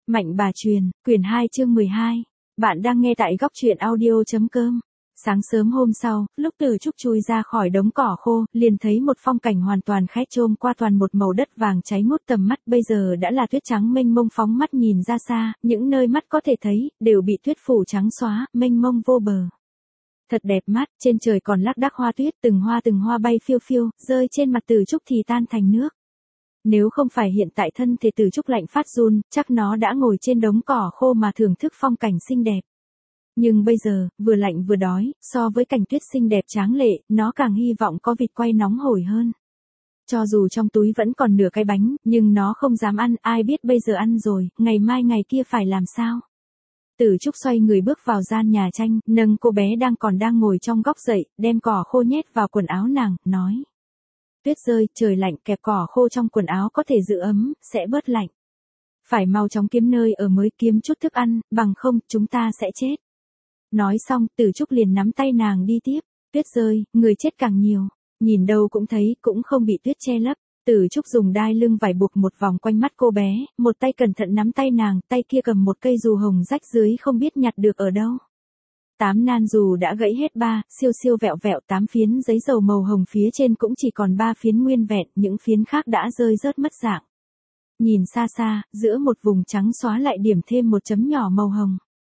Mạnh bà truyền, quyển 2 chương 12. Bạn đang nghe tại góc truyện audio.com. Sáng sớm hôm sau, lúc Từ Trúc chui ra khỏi đống cỏ khô, liền thấy một phong cảnh hoàn toàn khét chôm qua toàn một màu đất vàng cháy ngút tầm mắt, bây giờ đã là tuyết trắng mênh mông, phóng mắt nhìn ra xa, những nơi mắt có thể thấy, đều bị tuyết phủ trắng xóa, mênh mông vô bờ. Thật đẹp mắt, trên trời còn lác đác hoa tuyết, từng hoa bay phiêu phiêu, rơi trên mặt Từ Trúc thì tan thành nước. Nếu không phải hiện tại thân thể Từ Trúc lạnh phát run, chắc nó đã ngồi trên đống cỏ khô mà thưởng thức phong cảnh xinh đẹp. Nhưng bây giờ, vừa lạnh vừa đói, so với cảnh tuyết xinh đẹp tráng lệ, nó càng hy vọng có vịt quay nóng hổi hơn. Cho dù trong túi vẫn còn nửa cái bánh, nhưng nó không dám ăn, ai biết bây giờ ăn rồi, ngày mai ngày kia phải làm sao. Từ Trúc xoay người bước vào gian nhà tranh, nâng cô bé đang ngồi trong góc dậy, đem cỏ khô nhét vào quần áo nàng, nói. Tuyết rơi, trời lạnh, kẹp cỏ khô trong quần áo có thể giữ ấm, sẽ bớt lạnh. Phải mau chóng kiếm nơi ở mới, kiếm chút thức ăn, bằng không, chúng ta sẽ chết. Nói xong, Từ Trúc liền nắm tay nàng đi tiếp. Tuyết rơi, người chết càng nhiều. Nhìn đâu cũng thấy, cũng không bị tuyết che lấp. Từ Trúc dùng đai lưng vải buộc một vòng quanh mắt cô bé, một tay cẩn thận nắm tay nàng, tay kia cầm một cây dù hồng rách dưới không biết nhặt được ở đâu. 8 nan dù đã gãy hết 3, siêu vẹo vẹo, 8 phiến giấy dầu màu hồng phía trên cũng chỉ còn 3 phiến nguyên vẹn, những phiến khác đã rơi rớt mất dạng. Nhìn xa xa, giữa một vùng trắng xóa lại điểm thêm một chấm nhỏ màu hồng.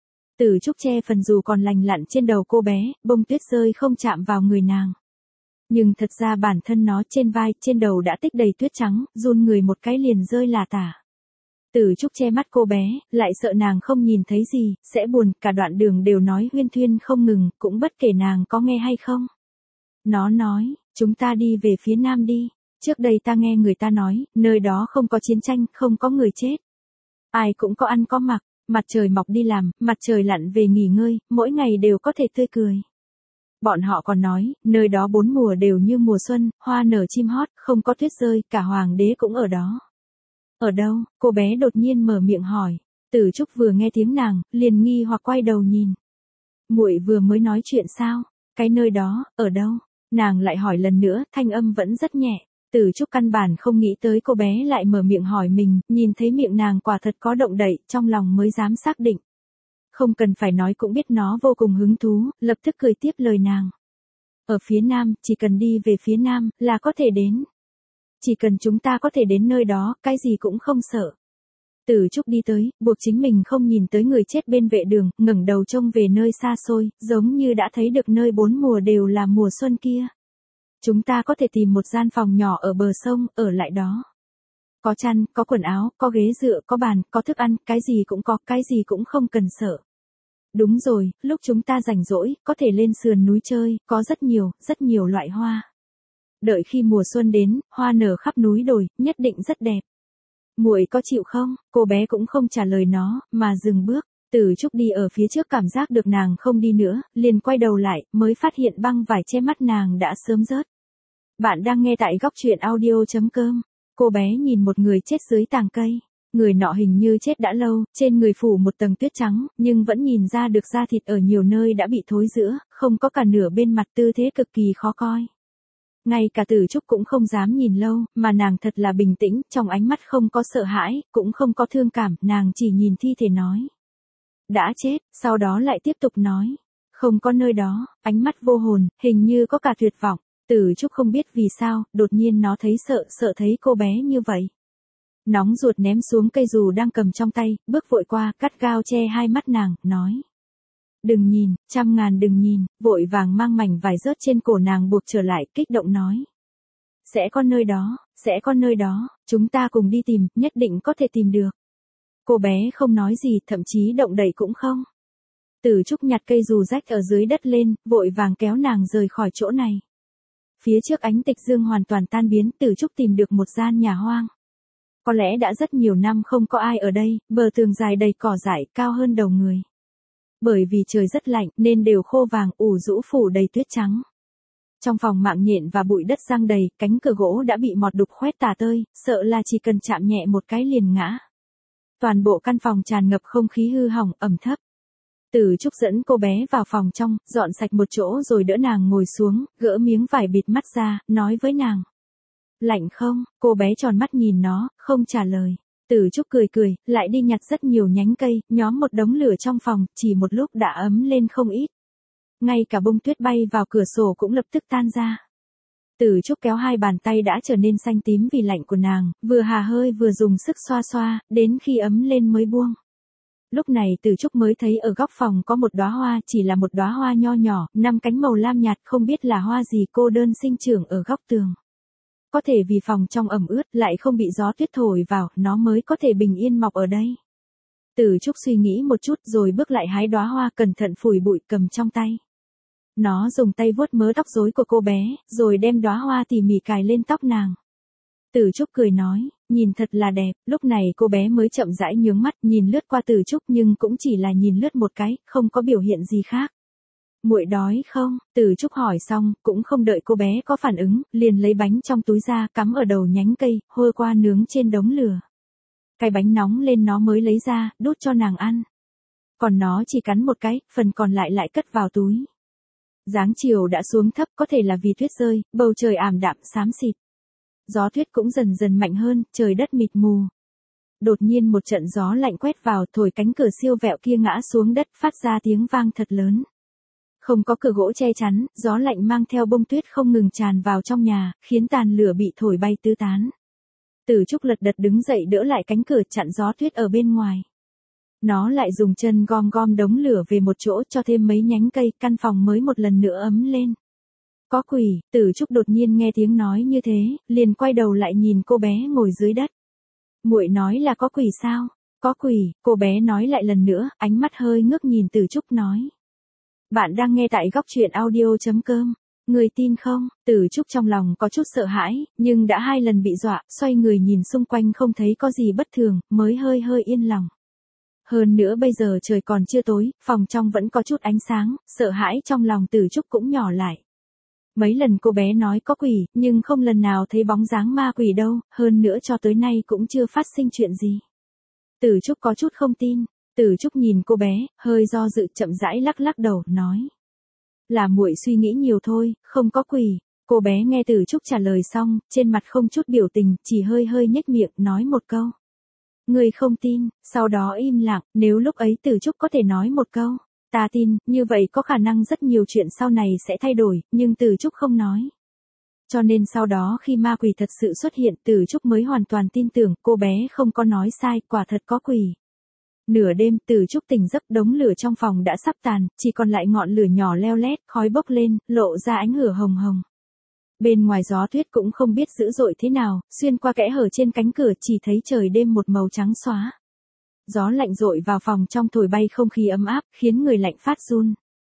Từ Trúc che phần dù còn lành lặn trên đầu cô bé, bông tuyết rơi không chạm vào người nàng. Nhưng thật ra bản thân nó trên vai, trên đầu đã tích đầy tuyết trắng, run người một cái liền rơi là tả. Từ Trúc che mắt cô bé, lại sợ nàng không nhìn thấy gì, sẽ buồn, cả đoạn đường đều nói huyên thuyên không ngừng, cũng bất kể nàng có nghe hay không. Nó nói, chúng ta đi về phía nam đi, trước đây ta nghe người ta nói, nơi đó không có chiến tranh, không có người chết. Ai cũng có ăn có mặc, mặt trời mọc đi làm, mặt trời lặn về nghỉ ngơi, mỗi ngày đều có thể tươi cười. Bọn họ còn nói, nơi đó 4 mùa đều như mùa xuân, hoa nở chim hót, không có tuyết rơi, cả hoàng đế cũng ở đó. Ở đâu? Cô bé đột nhiên mở miệng hỏi. Từ Trúc vừa nghe tiếng nàng, liền nghi hoặc quay đầu nhìn. Muội vừa mới nói chuyện sao? Cái nơi đó, ở đâu? Nàng lại hỏi lần nữa, thanh âm vẫn rất nhẹ. Từ Trúc căn bản không nghĩ tới cô bé lại mở miệng hỏi mình, nhìn thấy miệng nàng quả thật có động đậy, trong lòng mới dám xác định. Không cần phải nói cũng biết nó vô cùng hứng thú, lập tức cười tiếp lời nàng. Ở phía nam, chỉ cần đi về phía nam, là có thể đến. Chỉ cần chúng ta có thể đến nơi đó, cái gì cũng không sợ. Từ Trúc đi tới, buộc chính mình không nhìn tới người chết bên vệ đường, ngẩng đầu trông về nơi xa xôi, giống như đã thấy được nơi 4 mùa đều là mùa xuân kia. Chúng ta có thể tìm một gian phòng nhỏ ở bờ sông, ở lại đó. Có chăn, có quần áo, có ghế dựa, có bàn, có thức ăn, cái gì cũng có, cái gì cũng không cần sợ. Đúng rồi, lúc chúng ta rảnh rỗi, có thể lên sườn núi chơi, có rất nhiều loại hoa. Đợi khi mùa xuân đến, hoa nở khắp núi đồi, nhất định rất đẹp. Muội có chịu không? Cô bé cũng không trả lời nó, mà dừng bước. Từ Trúc đi ở phía trước cảm giác được nàng không đi nữa, liền quay đầu lại, mới phát hiện băng vải che mắt nàng đã sớm rớt. Bạn đang nghe tại góc truyện audio.com. Cô bé nhìn một người chết dưới tàng cây. Người nọ hình như chết đã lâu, trên người phủ một tầng tuyết trắng, nhưng vẫn nhìn ra được da thịt ở nhiều nơi đã bị thối rữa, không có cả nửa bên mặt, tư thế cực kỳ khó coi. Ngay cả Từ Trúc cũng không dám nhìn lâu, mà nàng thật là bình tĩnh, trong ánh mắt không có sợ hãi, cũng không có thương cảm, nàng chỉ nhìn thi thể nói. Đã chết, sau đó lại tiếp tục nói. Không có nơi đó, ánh mắt vô hồn, hình như có cả tuyệt vọng. Từ Trúc không biết vì sao, đột nhiên nó thấy sợ thấy cô bé như vậy. Nóng ruột ném xuống cây dù đang cầm trong tay, bước vội qua, cắt gao che hai mắt nàng, nói. Đừng nhìn, 100.000 đừng nhìn, vội vàng mang mảnh vải rớt trên cổ nàng buộc trở lại, kích động nói. Sẽ có nơi đó, chúng ta cùng đi tìm, nhất định có thể tìm được. Cô bé không nói gì, thậm chí động đậy cũng không. Từ Trúc nhặt cây dù rách ở dưới đất lên, vội vàng kéo nàng rời khỏi chỗ này. Phía trước ánh tịch dương hoàn toàn tan biến, Từ Trúc tìm được một gian nhà hoang. Có lẽ đã rất nhiều năm không có ai ở đây, bờ tường dài đầy cỏ dại, cao hơn đầu người. Bởi vì trời rất lạnh, nên đều khô vàng, ủ rũ phủ đầy tuyết trắng. Trong phòng mạng nhện và bụi đất giăng đầy, cánh cửa gỗ đã bị mọt đục khoét tả tơi, sợ là chỉ cần chạm nhẹ một cái liền ngã. Toàn bộ căn phòng tràn ngập không khí hư hỏng, ẩm thấp. Từ Trúc dẫn cô bé vào phòng trong, dọn sạch một chỗ rồi đỡ nàng ngồi xuống, gỡ miếng vải bịt mắt ra, nói với nàng. Lạnh không? Cô bé tròn mắt nhìn nó, không trả lời. Từ Trúc cười cười, lại đi nhặt rất nhiều nhánh cây, nhóm một đống lửa trong phòng, chỉ một lúc đã ấm lên không ít. Ngay cả bông tuyết bay vào cửa sổ cũng lập tức tan ra. Từ Trúc kéo hai bàn tay đã trở nên xanh tím vì lạnh của nàng, vừa hà hơi vừa dùng sức xoa xoa, đến khi ấm lên mới buông. Lúc này Từ Trúc mới thấy ở góc phòng có một đóa hoa, chỉ là một đóa hoa nho nhỏ, 5 cánh màu lam nhạt, không biết là hoa gì, cô đơn sinh trưởng ở góc tường. Có thể vì phòng trong ẩm ướt, lại không bị gió tuyết thổi vào, nó mới có thể bình yên mọc ở đây. Từ Trúc suy nghĩ một chút rồi bước lại hái đóa hoa, cẩn thận phủi bụi, cầm trong tay. Nó dùng tay vuốt mớ tóc rối của cô bé, rồi đem đóa hoa tỉ mỉ cài lên tóc nàng. Từ Trúc cười nói, nhìn thật là đẹp. Lúc này cô bé mới chậm rãi nhướng mắt, nhìn lướt qua Từ Trúc nhưng cũng chỉ là nhìn lướt một cái, không có biểu hiện gì khác. Muội đói không? Từ Trúc hỏi xong, cũng không đợi cô bé có phản ứng, liền lấy bánh trong túi ra, cắm ở đầu nhánh cây, hôi qua nướng trên đống lửa. Cái bánh nóng lên nó mới lấy ra, đút cho nàng ăn. Còn nó chỉ cắn một cái, phần còn lại lại cất vào túi. Dáng chiều đã xuống thấp, có thể là vì tuyết rơi, bầu trời ảm đạm xám xịt. Gió tuyết cũng dần dần mạnh hơn, trời đất mịt mù. Đột nhiên một trận gió lạnh quét vào, thổi cánh cửa siêu vẹo kia ngã xuống đất, phát ra tiếng vang thật lớn. Không có cửa gỗ che chắn, gió lạnh mang theo bông tuyết không ngừng tràn vào trong nhà, khiến tàn lửa bị thổi bay tứ tán. Từ Trúc lật đật đứng dậy đỡ lại cánh cửa chặn gió tuyết ở bên ngoài. Nó lại dùng chân gom gom đống lửa về một chỗ, cho thêm mấy nhánh cây, căn phòng mới một lần nữa ấm lên. Có quỷ. Từ Trúc đột nhiên nghe tiếng nói như thế, liền quay đầu lại nhìn cô bé ngồi dưới đất. Muội nói là có quỷ sao? Có quỷ. Cô bé nói lại lần nữa, ánh mắt hơi ngước nhìn Từ Trúc nói. Bạn đang nghe tại góc truyện audio.com. Người tin không? Từ Trúc trong lòng có chút sợ hãi, nhưng đã 2 lần bị dọa, xoay người nhìn xung quanh không thấy có gì bất thường, mới hơi yên lòng. Hơn nữa bây giờ trời còn chưa tối, phòng trong vẫn có chút ánh sáng, sợ hãi trong lòng Từ Trúc cũng nhỏ lại. Mấy lần cô bé nói có quỷ, nhưng không lần nào thấy bóng dáng ma quỷ đâu, hơn nữa cho tới nay cũng chưa phát sinh chuyện gì. Từ Trúc có chút không tin. Từ Trúc nhìn cô bé, hơi do dự, chậm rãi lắc đầu, nói. Là muội suy nghĩ nhiều thôi, không có quỷ. Cô bé nghe Từ Trúc trả lời xong, trên mặt không chút biểu tình, chỉ hơi nhếch miệng, nói một câu. Người không tin, sau đó im lặng, nếu lúc ấy Từ Trúc có thể nói một câu. Ta tin, như vậy có khả năng rất nhiều chuyện sau này sẽ thay đổi, nhưng Từ Trúc không nói. Cho nên sau đó khi ma quỷ thật sự xuất hiện, Từ Trúc mới hoàn toàn tin tưởng, cô bé không có nói sai, quả thật có quỷ. Nửa đêm, Từ Trúc tỉnh giấc, đống lửa trong phòng đã sắp tàn, chỉ còn lại ngọn lửa nhỏ leo lét, khói bốc lên, lộ ra ánh lửa hồng hồng. Bên ngoài gió tuyết cũng không biết dữ dội thế nào, xuyên qua kẽ hở trên cánh cửa chỉ thấy trời đêm một màu trắng xóa. Gió lạnh dội vào phòng trong thổi bay không khí ấm áp, khiến người lạnh phát run.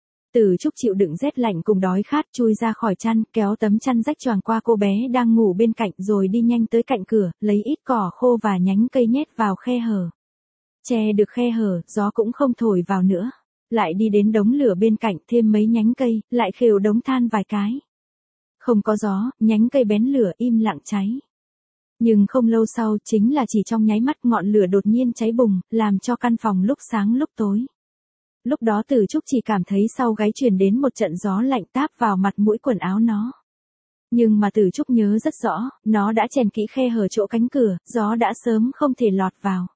Từ Trúc chịu đựng rét lạnh cùng đói khát, chui ra khỏi chăn, kéo tấm chăn rách choàng qua cô bé đang ngủ bên cạnh, rồi đi nhanh tới cạnh cửa, lấy ít cỏ khô và nhánh cây nhét vào khe hở. Che được khe hở, gió cũng không thổi vào nữa. Lại đi đến đống lửa bên cạnh, thêm mấy nhánh cây, lại khều đống than vài cái. Không có gió, nhánh cây bén lửa im lặng cháy. Nhưng không lâu sau, chính là chỉ trong nháy mắt, ngọn lửa đột nhiên cháy bùng, làm cho căn phòng lúc sáng lúc tối. Lúc đó Từ Trúc chỉ cảm thấy sau gáy truyền đến một trận gió lạnh táp vào mặt mũi quần áo nó. Nhưng mà Từ Trúc nhớ rất rõ, nó đã chèn kỹ khe hở chỗ cánh cửa, gió đã sớm không thể lọt vào.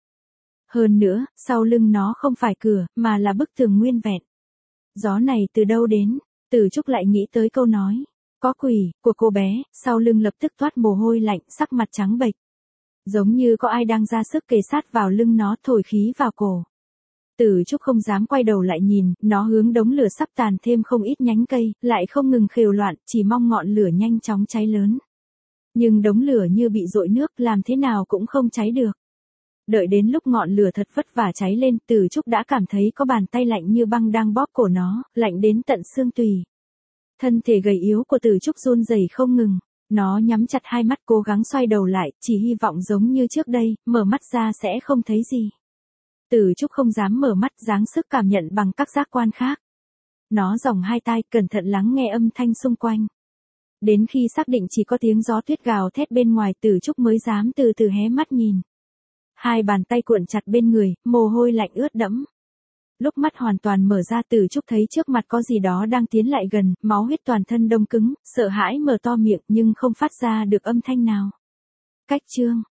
Hơn nữa, sau lưng nó không phải cửa, mà là bức tường nguyên vẹn. Gió này từ đâu đến? Từ Trúc lại nghĩ tới câu nói. Có quỷ, của cô bé, sau lưng lập tức toát mồ hôi lạnh, sắc mặt trắng bệch. Giống như có ai đang ra sức kề sát vào lưng nó, thổi khí vào cổ. Từ Trúc không dám quay đầu lại nhìn, nó hướng đống lửa sắp tàn thêm không ít nhánh cây, lại không ngừng khều loạn, chỉ mong ngọn lửa nhanh chóng cháy lớn. Nhưng đống lửa như bị dội nước, làm thế nào cũng không cháy được. Đợi đến lúc ngọn lửa thật vất vả cháy lên, Từ Trúc đã cảm thấy có bàn tay lạnh như băng đang bóp cổ nó, lạnh đến tận xương tùy. Thân thể gầy yếu của Từ Trúc run rẩy không ngừng. Nó nhắm chặt hai mắt cố gắng xoay đầu lại, chỉ hy vọng giống như trước đây, mở mắt ra sẽ không thấy gì. Từ Trúc không dám mở mắt, dáng sức cảm nhận bằng các giác quan khác. Nó dòng hai tai, cẩn thận lắng nghe âm thanh xung quanh. Đến khi xác định chỉ có tiếng gió tuyết gào thét bên ngoài, Từ Trúc mới dám từ từ hé mắt nhìn. Hai bàn tay cuộn chặt bên người, mồ hôi lạnh ướt đẫm. Lúc mắt hoàn toàn mở ra, Từ Trúc thấy trước mặt có gì đó đang tiến lại gần, máu huyết toàn thân đông cứng, sợ hãi mở to miệng nhưng không phát ra được âm thanh nào. Cách chương